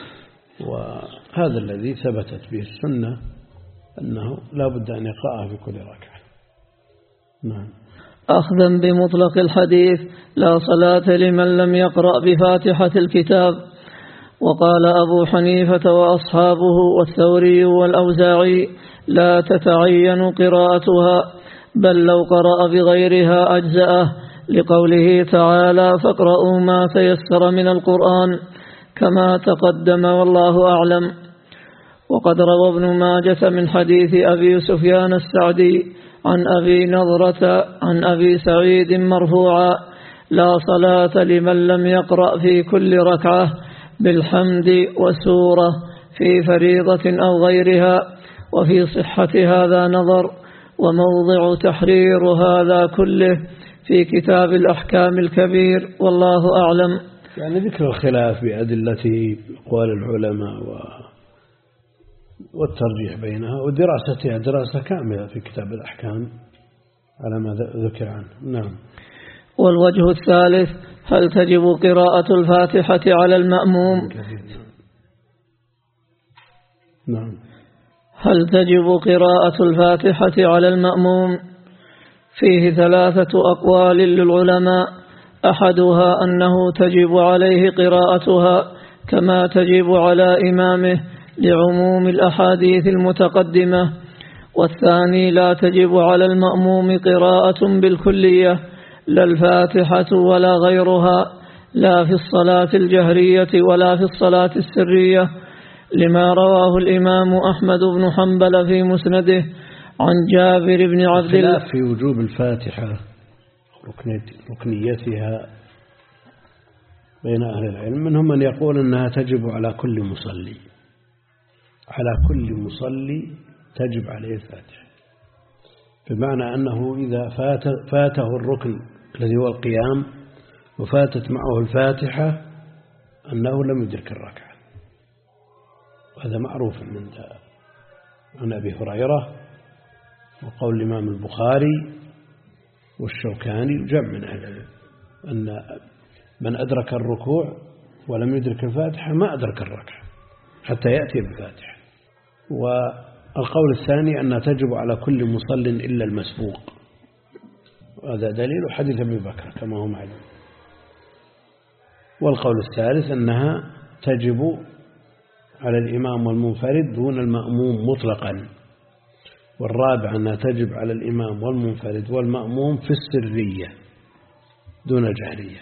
وهذا الذي ثبتت به السنة أنه لا بد أن يقرأها في كل ركعة. نعم. أخذا بمطلق الحديث لا صلاة لمن لم يقرأ بفاتحة الكتاب. وقال أبو حنيفة وأصحابه والثوري والأوزاعي لا تتعين قراءتها، بل لو قرأ بغيرها أجزأه، لقوله تعالى فاقرؤوا ما تيسر من القرآن كما تقدم والله أعلم. وقد روى ابن ماجة من حديث أبي سفيان السعدي عن أبي نضرة عن أبي سعيد مرفوعا لا صلاة لمن لم يقرأ في كل ركعة بالحمد وسورة في فريضة أو غيرها. وفي صحة هذا نظر، وموضع تحرير هذا كله في كتاب الأحكام الكبير والله أعلم. يعني ذكر الخلاف بأدلته أقوال العلماء و... والترجيح بينها ودراستها دراسة كاملة في كتاب الأحكام على ما ذكر عنه. نعم. والوجه الثالث هل تجب قراءة الفاتحة على المأموم؟ نعم. هل تجب قراءة الفاتحة على المأموم؟ فيه ثلاثة أقوال للعلماء، أحدها أنه تجب عليه قراءتها كما تجب على إمامه لعموم الأحاديث المتقدمة، والثاني لا تجب على المأموم قراءة بالكلية لا الفاتحة ولا غيرها لا في الصلاة الجهرية ولا في الصلاة السرية، لما رواه الإمام أحمد بن حنبل في مسنده عن جابر بن عبد الله في وجوب الفاتحة ركنيتها بين أهل العلم، منهم من يقول أنها تجب على كل مصلي، على كل مصلي تجب عليه الفاتحة، بمعنى أنه إذا فات فاته الركن الذي هو القيام وفاتت معه الفاتحة أنه لم يدرك الركعة، وهذا معروف من عن أبي هريرة وقول الإمام البخاري والشوكاني وجمع من أهل العلم أن من أدرك الركوع ولم يدرك الفاتحة ما أدرك الركعة حتى يأتي بالفاتحة. والقول الثاني أنها تجب على كل مصل إلا المسبوق، وهذا دليل حديث أبي بكر كما هو معلوم. والقول الثالث أنها تجب على الإمام والمنفرد دون المأموم مطلقا. والرابع أنها تجب على الإمام والمنفرد والمأموم في السرية دون الجهرية.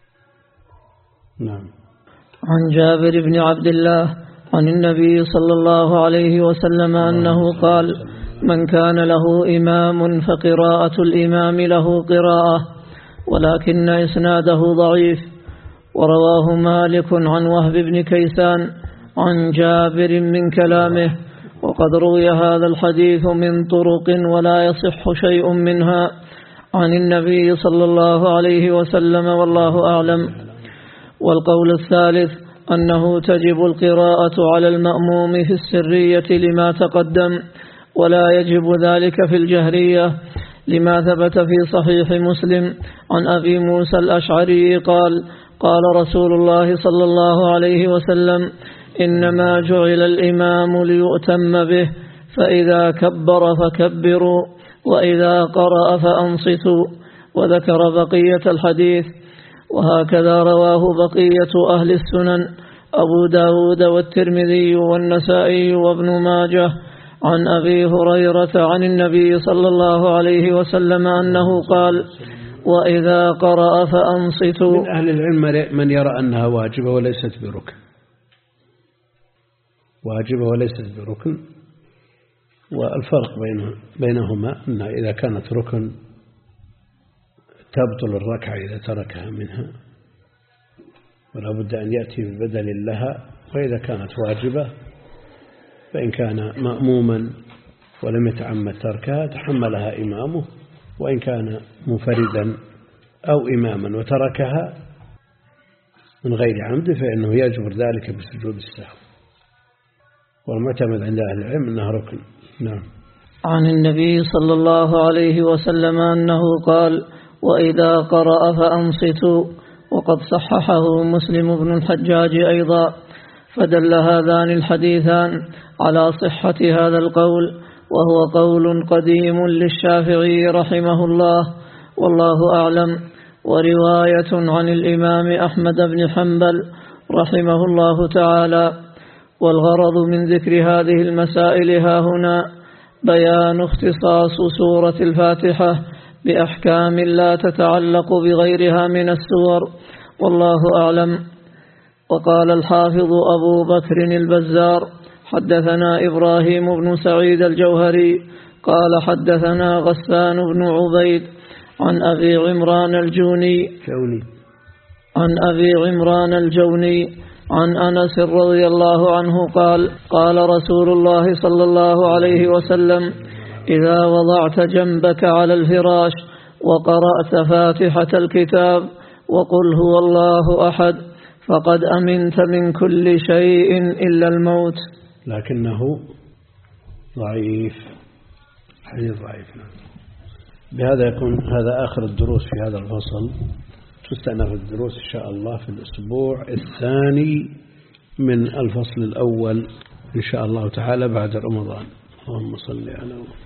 نعم. عن جابر بن عبد الله عن النبي صلى الله عليه وسلم أنه قال: من كان له إمام فقراءة الإمام له قراءة، ولكن إسناده ضعيف. ورواه مالك عن وهب بن كيسان عن جابر من كلامه، وقد روي هذا الحديث من طرق ولا يصح شيء منها عن النبي صلى الله عليه وسلم، والله أعلم. والقول الثالث أنه تجب القراءة على المأموم في السرية لما تقدم، ولا يجب ذلك في الجهرية لما ثبت في صحيح مسلم عن أبي موسى الأشعري قال: قال رسول الله صلى الله عليه وسلم: إنما جعل الإمام ليؤتم به، فإذا كبر فكبروا، وإذا قرأ فأنصتوا. وذكر بقية الحديث. وهكذا رواه بقية أهل السنن أبو داود والترمذي والنسائي وابن ماجه عن أبي هريرة عن النبي صلى الله عليه وسلم أنه قال: وإذا قرأ فأنصتوا. من أهل العلم من يرى أنها واجبة وليست بركن، واجبة وليست بركن. والفرق بينهما أن إذا كانت ركن تبطل الركعة إذا تركها منها ولا بد أن يأتي ببدل لها، وإذا كانت واجبة فإن كان مأموما ولم يتعمد تركها تحملها إمامه، وإن كان منفردا أو إماما وتركها من غير عمد فإنه يجبر ذلك بسجود السهو. والمعتمد عند أهل العلم أنها ركن. نعم. عن النبي صلى الله عليه وسلم أنه قال: وإذا قرأ فأنصتوا. وقد صححه مسلم بن الحجاج أيضا. فدل هذان الحديثان على صحة هذا القول، وهو قول قديم للشافعي رحمه الله، والله أعلم. ورواية عن الإمام أحمد بن حنبل رحمه الله تعالى. والغرض من ذكر هذه المسائل ها هنا بيان اختصاص سورة الفاتحة بأحكام لا تتعلق بغيرها من السور، والله أعلم. وقال الحافظ أبو بكر البزار: حدثنا إبراهيم بن سعيد الجوهري قال حدثنا غسان بن عبيد عن أبي عمران الجوني عن أبي عمران الجوني عن أنس رضي الله عنه قال: قال رسول الله صلى الله عليه وسلم: إذا وضعت جنبك على الفراش وقرأت فاتحة الكتاب وقل هو الله أحد فقد أمنت من كل شيء إلا الموت. لكنه ضعيف، حديث ضعيف. بهذا يكون هذا آخر الدروس في هذا الفصل. تستأنف الدروس إن شاء الله في الأسبوع الثاني من الفصل الأول إن شاء الله تعالى بعد رمضان. اللهم صل على محمد.